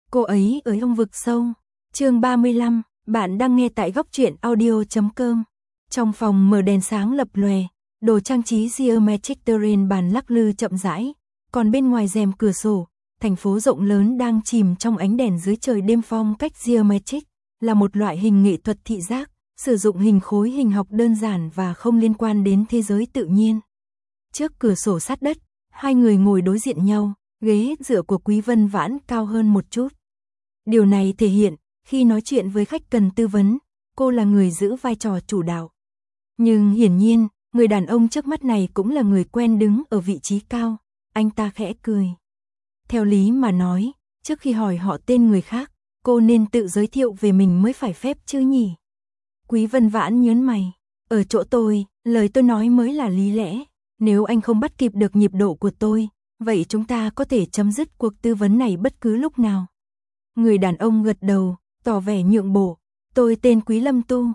Cô ấy ở trong vực sâu. Chương 35, bạn đang nghe tại góc truyện audio.com. Trong phòng mở đèn sáng lập lòe, đồ trang trí geometric terrain bàn lắc lư chậm rãi, còn bên ngoài rèm cửa sổ, thành phố rộng lớn đang chìm trong ánh đèn dưới trời đêm. Phong cách geometric là một loại hình nghệ thuật thị giác, sử dụng hình khối hình học đơn giản và không liên quan đến thế giới tự nhiên. Trước cửa sổ sát đất, hai người ngồi đối diện nhau, ghế dựa của Quý Vân Vãn cao hơn một chút. Điều này thể hiện, khi nói chuyện với khách cần tư vấn, cô là người giữ vai trò chủ đạo. Nhưng hiển nhiên, người đàn ông trước mắt này cũng là người quen đứng ở vị trí cao, anh ta khẽ cười. Theo lý mà nói, trước khi hỏi họ tên người khác, cô nên tự giới thiệu về mình mới phải phép chứ nhỉ? Quý Vân Vãn nhớn mày, ở chỗ tôi, lời tôi nói mới là lý lẽ, nếu anh không bắt kịp được nhịp độ của tôi, vậy chúng ta có thể chấm dứt cuộc tư vấn này bất cứ lúc nào. Người đàn ông gật đầu, tỏ vẻ nhượng bộ. Tôi tên Quý Lâm Tu.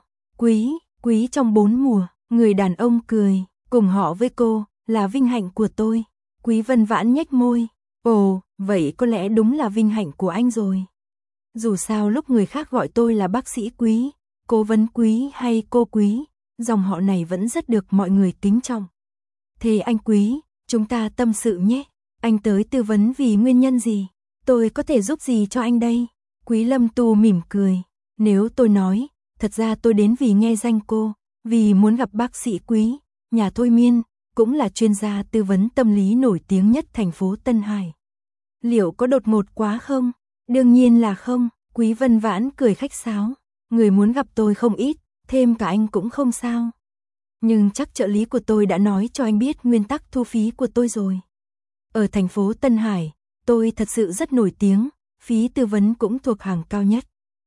Quý trong 4 mùa. Người đàn ông cười, cùng họ với cô, là vinh hạnh của tôi. Quý Vân Vãn nhếch môi. Ồ, vậy có lẽ đúng là vinh hạnh của anh rồi. Dù sao lúc người khác gọi tôi là bác sĩ Quý, cố vấn Quý hay cô Quý, dòng họ này vẫn rất được mọi người kính trọng. Thế anh Quý, chúng ta tâm sự nhé. Anh tới tư vấn vì nguyên nhân gì? Tôi có thể giúp gì cho anh đây? Quý Lâm Tu mỉm cười. Nếu tôi nói, thật ra tôi đến vì nghe danh cô, vì muốn gặp bác sĩ Quý, nhà thôi miên, cũng là chuyên gia tư vấn tâm lý nổi tiếng nhất thành phố Tân Hải. Liệu có đột ngột quá không? Đương nhiên là không. Quý Vân Vãn cười khách sáo. Người muốn gặp tôi không ít, thêm cả anh cũng không sao. Nhưng chắc trợ lý của tôi đã nói cho anh biết nguyên tắc thu phí của tôi rồi. Ở thành phố Tân Hải, tôi thật sự rất nổi tiếng, phí tư vấn cũng thuộc hàng cao nhất.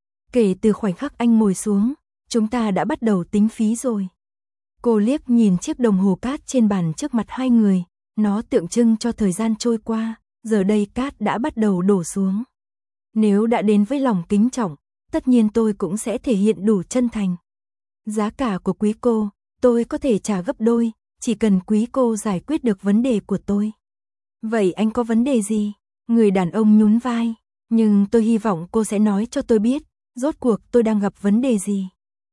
Kể từ khoảnh khắc anh ngồi xuống, chúng ta đã bắt đầu tính phí rồi. Cô liếc nhìn chiếc đồng hồ cát trên bàn trước mặt hai người, nó tượng trưng cho thời gian trôi qua, giờ đây cát đã bắt đầu đổ xuống. Nếu đã đến với lòng kính trọng, tất nhiên tôi cũng sẽ thể hiện đủ chân thành. Giá cả của quý cô, tôi có thể trả gấp đôi, chỉ cần quý cô giải quyết được vấn đề của tôi. Vậy anh có vấn đề gì? Người đàn ông nhún vai, nhưng tôi hy vọng cô sẽ nói cho tôi biết, rốt cuộc tôi đang gặp vấn đề gì.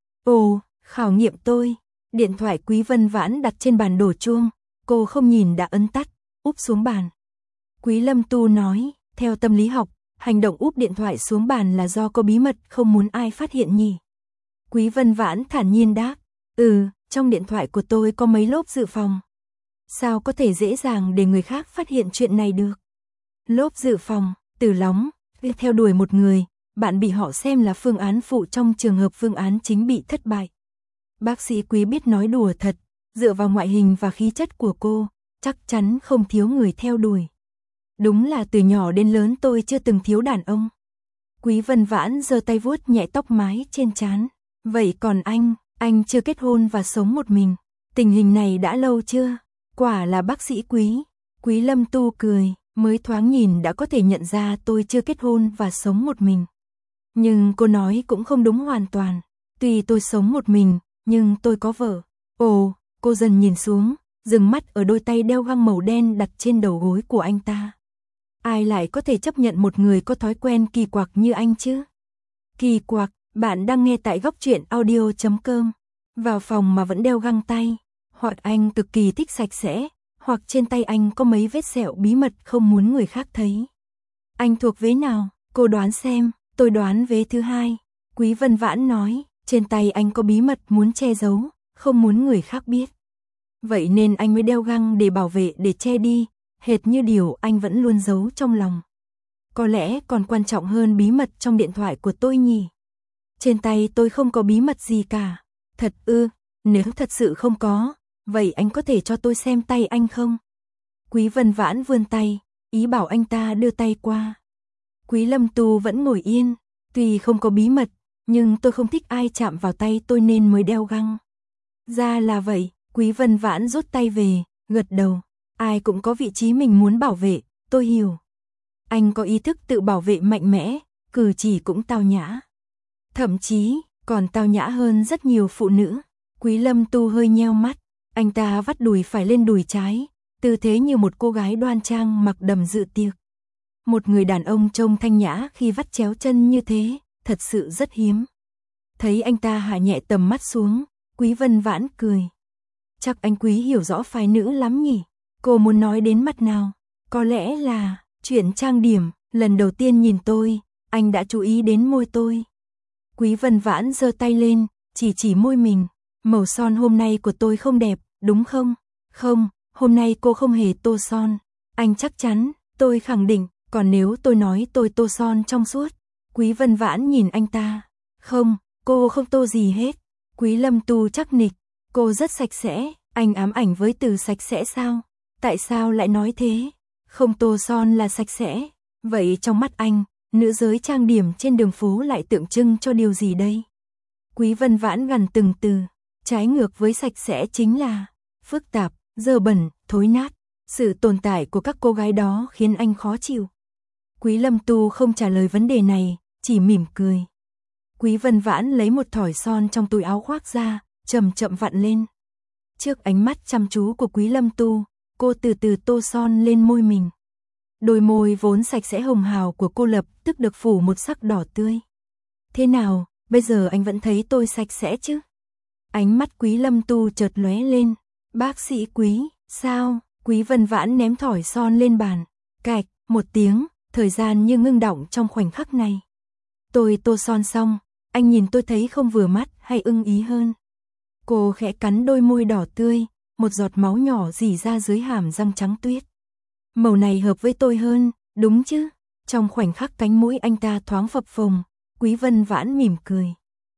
Ồ, khảo nghiệm tôi. Điện thoại Quý Vân Vãn đặt trên bàn đổ chuông, cô không nhìn đã ấn tắt, úp xuống bàn. Quý Lâm Tu nói, theo tâm lý học, hành động úp điện thoại xuống bàn là do có bí mật không muốn ai phát hiện nhỉ. Quý Vân Vãn thản nhiên đáp, trong điện thoại của tôi có mấy lốp dự phòng. Sao có thể dễ dàng để người khác phát hiện chuyện này được? Lốp dự phòng, từ lóng, theo đuổi một người, bạn bị họ xem là phương án phụ trong trường hợp phương án chính bị thất bại. Bác sĩ Quý biết nói đùa thật, dựa vào ngoại hình và khí chất của cô, chắc chắn không thiếu người theo đuổi. Đúng là từ nhỏ đến lớn tôi chưa từng thiếu đàn ông. Quý Vân Vãn giơ tay vuốt nhẹ tóc mái trên trán. Vậy còn anh chưa kết hôn và sống một mình. Tình hình này đã lâu chưa? Quả là bác sĩ Quý. Quý Lâm Tu cười, mới thoáng nhìn đã có thể nhận ra tôi chưa kết hôn và sống một mình. Nhưng cô nói cũng không đúng hoàn toàn. Tuy tôi sống một mình, nhưng tôi có vợ. Ồ, cô dần nhìn xuống, dừng mắt ở đôi tay đeo găng màu đen đặt trên đầu gối của anh ta. Ai lại có thể chấp nhận một người có thói quen kỳ quặc như anh chứ? Kỳ quặc, bạn đang nghe tại góc truyện audio.com. Vào phòng mà vẫn đeo găng tay, hoặc anh cực kỳ thích sạch sẽ, hoặc trên tay anh có mấy vết sẹo bí mật không muốn người khác thấy. Anh thuộc vế nào? Cô đoán xem. Tôi đoán vế thứ hai. Quý Vân Vãn nói, trên tay anh có bí mật muốn che giấu, không muốn người khác biết. Vậy nên anh mới đeo găng để bảo vệ, để che đi, hệt như điều anh vẫn luôn giấu trong lòng. Có lẽ còn quan trọng hơn bí mật trong điện thoại của tôi nhỉ? Trên tay tôi không có bí mật gì cả. Thật ư? Nếu thật sự không có, vậy anh có thể cho tôi xem tay anh không? Quý Vân Vãn vươn tay, ý bảo anh ta đưa tay qua. Quý Lâm Tu vẫn ngồi yên, tuy không có bí mật, nhưng tôi không thích ai chạm vào tay tôi nên mới đeo găng. Ra là vậy, Quý Vân Vãn rút tay về, gật đầu. Ai cũng có vị trí mình muốn bảo vệ, tôi hiểu. Anh có ý thức tự bảo vệ mạnh mẽ, cử chỉ cũng tao nhã. Thậm chí, còn tao nhã hơn rất nhiều phụ nữ. Quý Lâm Tu hơi nheo mắt, anh ta vắt đùi phải lên đùi trái, tư thế như một cô gái đoan trang mặc đầm dự tiệc. Một người đàn ông trông thanh nhã khi vắt chéo chân như thế, thật sự rất hiếm. Thấy anh ta hạ nhẹ tầm mắt xuống, Quý Vân Vãn cười. Chắc anh Quý hiểu rõ phái nữ lắm nhỉ? Cô muốn nói đến mặt nào? Có lẽ là chuyện trang điểm, lần đầu tiên nhìn tôi, anh đã chú ý đến môi tôi. Quý Vân Vãn giơ tay lên, chỉ môi mình. Màu son hôm nay của tôi không đẹp, đúng không? Không, hôm nay cô không hề tô son. Anh chắc chắn, tôi khẳng định, còn nếu tôi nói tôi tô son trong suốt. Quý Vân Vãn nhìn anh ta. Không, cô không tô gì hết. Quý Lâm Tu chắc nịch, cô rất sạch sẽ. Anh ám ảnh với từ sạch sẽ sao? Tại sao lại nói thế? Không tô son là sạch sẽ. Vậy trong mắt anh, nữ giới trang điểm trên đường phố lại tượng trưng cho điều gì đây? Quý Vân Vãn gằn từng từ. Trái ngược với sạch sẽ chính là phức tạp, dơ bẩn, thối nát. Sự tồn tại của các cô gái đó khiến anh khó chịu. Quý Lâm Tu không trả lời vấn đề này, chỉ mỉm cười. Quý Vân Vãn lấy một thỏi son trong túi áo khoác ra, chậm chậm vặn lên. Trước ánh mắt chăm chú của Quý Lâm Tu, cô từ từ tô son lên môi mình. Đôi môi vốn sạch sẽ hồng hào của cô lập tức được phủ một sắc đỏ tươi. Thế nào, bây giờ anh vẫn thấy tôi sạch sẽ chứ? Ánh mắt Quý Lâm Tu chợt lóe lên. Bác sĩ Quý, sao? Quý Vân Vãn ném thỏi son lên bàn. Cạch, một tiếng, thời gian như ngưng đọng trong khoảnh khắc này. Tôi tô son xong, anh nhìn tôi thấy không vừa mắt hay ưng ý hơn? Cô khẽ cắn đôi môi đỏ tươi, một giọt máu nhỏ rỉ ra dưới hàm răng trắng tuyết. Màu này hợp với tôi hơn, đúng chứ? Trong khoảnh khắc cánh mũi anh ta thoáng phập phồng, Quý Vân Vãn mỉm cười.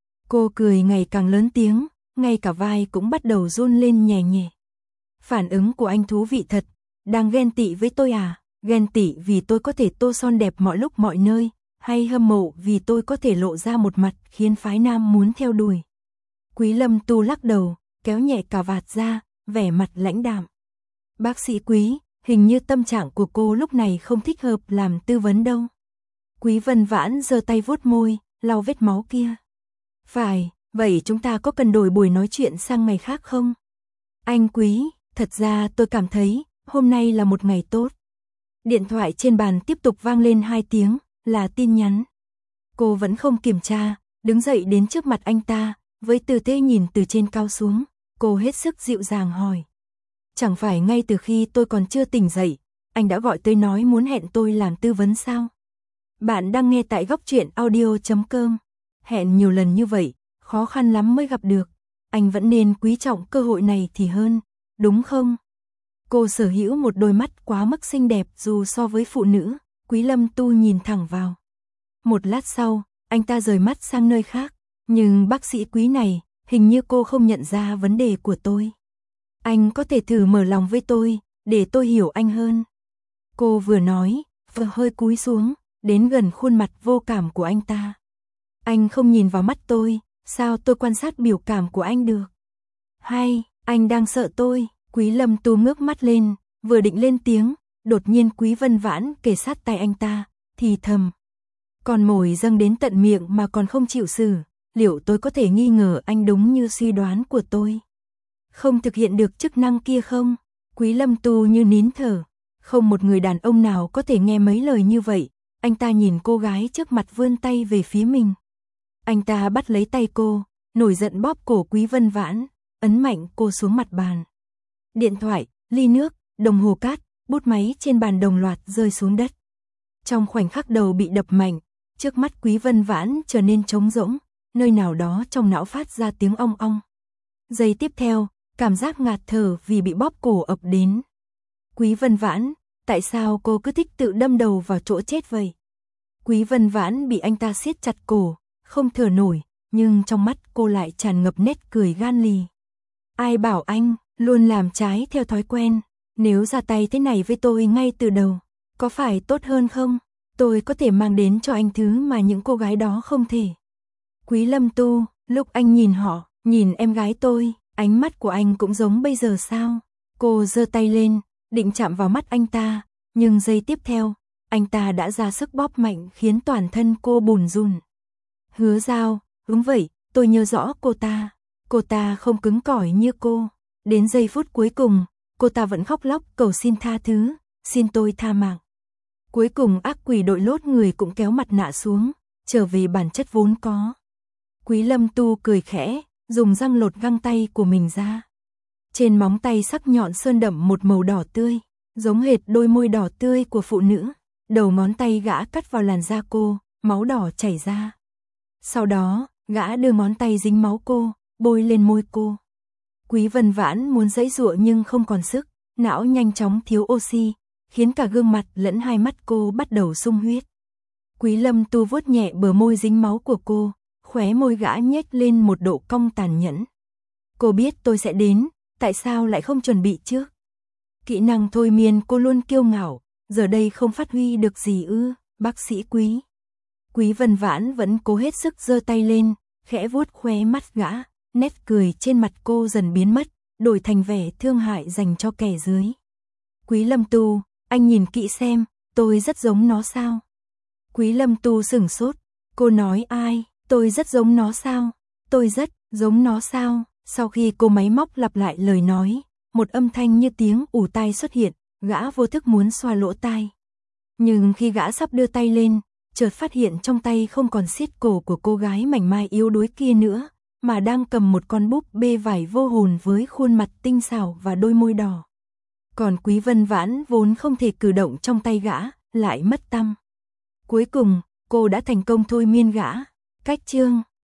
Cô cười ngày càng lớn tiếng, ngay cả vai cũng bắt đầu run lên nhẹ nhẹ. Phản ứng của anh thú vị thật, đang ghen tị với tôi à? Ghen tị vì tôi có thể tô son đẹp mọi lúc mọi nơi, hay hâm mộ vì tôi có thể lộ ra một mặt khiến phái nam muốn theo đuổi? Quý Lâm Tu lắc đầu, kéo nhẹ cà vạt ra, vẻ mặt lãnh đạm. Bác sĩ Quý, hình như tâm trạng của cô lúc này không thích hợp làm tư vấn đâu. Quý Vân Vãn giơ tay vuốt môi, lau vết máu kia. Phải, vậy chúng ta có cần đổi buổi nói chuyện sang ngày khác không? Anh Quý, thật ra tôi cảm thấy, hôm nay là một ngày tốt. Điện thoại trên bàn tiếp tục vang lên 2 tiếng, là tin nhắn. Cô vẫn không kiểm tra, đứng dậy đến trước mặt anh ta, với tư thế nhìn từ trên cao xuống, cô hết sức dịu dàng hỏi. Chẳng phải ngay từ khi tôi còn chưa tỉnh dậy, anh đã gọi tới nói muốn hẹn tôi làm tư vấn sao? Bạn đang nghe tại góc truyện audio.com. Hẹn nhiều lần như vậy, khó khăn lắm mới gặp được. Anh vẫn nên quý trọng cơ hội này thì hơn, đúng không? Cô sở hữu một đôi mắt quá mức xinh đẹp dù so với phụ nữ. Quý Lâm Tu nhìn thẳng vào. Một lát sau, anh ta rời mắt sang nơi khác. Nhưng bác sĩ Quý này, hình như cô không nhận ra vấn đề của tôi. Anh có thể thử mở lòng với tôi, để tôi hiểu anh hơn. Cô vừa nói, vừa hơi cúi xuống, đến gần khuôn mặt vô cảm của anh ta. Anh không nhìn vào mắt tôi, sao tôi quan sát biểu cảm của anh được? Hay, anh đang sợ tôi? Quý Lâm Tu ngước mắt lên, vừa định lên tiếng, đột nhiên Quý Vân Vãn kề sát tay anh ta, thì thầm. Con mồi dâng đến tận miệng mà còn không chịu xử, liệu tôi có thể nghi ngờ anh đúng như suy đoán của tôi? Không thực hiện được chức năng kia không? Quý Lâm Tu như nín thở, không một người đàn ông nào có thể nghe mấy lời như vậy. Anh ta nhìn cô gái trước mặt vươn tay về phía mình. Anh ta bắt lấy tay cô, nổi giận bóp cổ Quý Vân Vãn, ấn mạnh cô xuống mặt bàn. Điện thoại, ly nước, đồng hồ cát, bút máy trên bàn đồng loạt rơi xuống đất. Trong khoảnh khắc đầu bị đập mạnh, trước mắt Quý Vân Vãn trở nên trống rỗng, nơi nào đó trong não phát ra tiếng ong ong. Giây tiếp theo, cảm giác ngạt thở vì bị bóp cổ ập đến. Quý Vân Vãn, tại sao cô cứ thích tự đâm đầu vào chỗ chết vậy? Quý Vân Vãn bị anh ta siết chặt cổ, không thở nổi, nhưng trong mắt cô lại tràn ngập nét cười gan lì. Ai bảo anh luôn làm trái theo thói quen, nếu ra tay thế này với tôi ngay từ đầu, có phải tốt hơn không? Tôi có thể mang đến cho anh thứ mà những cô gái đó không thể. Quý Lâm Tu, lúc anh nhìn họ, nhìn em gái tôi, ánh mắt của anh cũng giống bây giờ sao? Cô giơ tay lên, định chạm vào mắt anh ta, nhưng giây tiếp theo, anh ta đã ra sức bóp mạnh khiến toàn thân cô bùn rùn. Hứa Giao, đúng vậy, tôi nhớ rõ cô ta không cứng cỏi như cô. Đến giây phút cuối cùng, cô ta vẫn khóc lóc cầu xin tha thứ, xin tôi tha mạng. Cuối cùng ác quỷ đội lốt người cũng kéo mặt nạ xuống, trở về bản chất vốn có. Quý Lâm Tu cười khẽ, dùng răng lột găng tay của mình ra. Trên móng tay sắc nhọn sơn đậm một màu đỏ tươi, giống hệt đôi môi đỏ tươi của phụ nữ. Đầu ngón tay gã cắt vào làn da cô, máu đỏ chảy ra. Sau đó, gã đưa ngón tay dính máu cô, bôi lên môi cô. Quý Vân Vãn muốn giãy giụa nhưng không còn sức, não nhanh chóng thiếu oxy, khiến cả gương mặt lẫn hai mắt cô bắt đầu sung huyết. Quý Lâm Tu vuốt nhẹ bờ môi dính máu của cô, khóe môi gã nhếch lên một độ cong tàn nhẫn. Cô biết tôi sẽ đến, tại sao lại không chuẩn bị trước? Kỹ năng thôi miên cô luôn kiêu ngạo, giờ đây không phát huy được gì ư, bác sĩ Quý. Quý Vân Vãn vẫn cố hết sức giơ tay lên, khẽ vuốt khóe mắt gã, nét cười trên mặt cô dần biến mất, đổi thành vẻ thương hại dành cho kẻ dưới. Quý Lâm Tu, anh nhìn kỹ xem, tôi rất giống nó sao? Quý Lâm Tu sửng sốt, cô nói ai, tôi rất giống nó sao? Tôi rất giống nó sao? Sau khi cô máy móc lặp lại lời nói, một âm thanh như tiếng ù tai xuất hiện, gã vô thức muốn xoa lỗ tai. Nhưng khi gã sắp đưa tay lên, chợt phát hiện trong tay không còn siết cổ của cô gái mảnh mai yếu đuối kia nữa, mà đang cầm một con búp bê vải vô hồn với khuôn mặt tinh xảo và đôi môi đỏ. Còn Quý Vân Vãn vốn không thể cử động trong tay gã, lại mất tăm. Cuối cùng, cô đã thành công thôi miên gã. Cách chương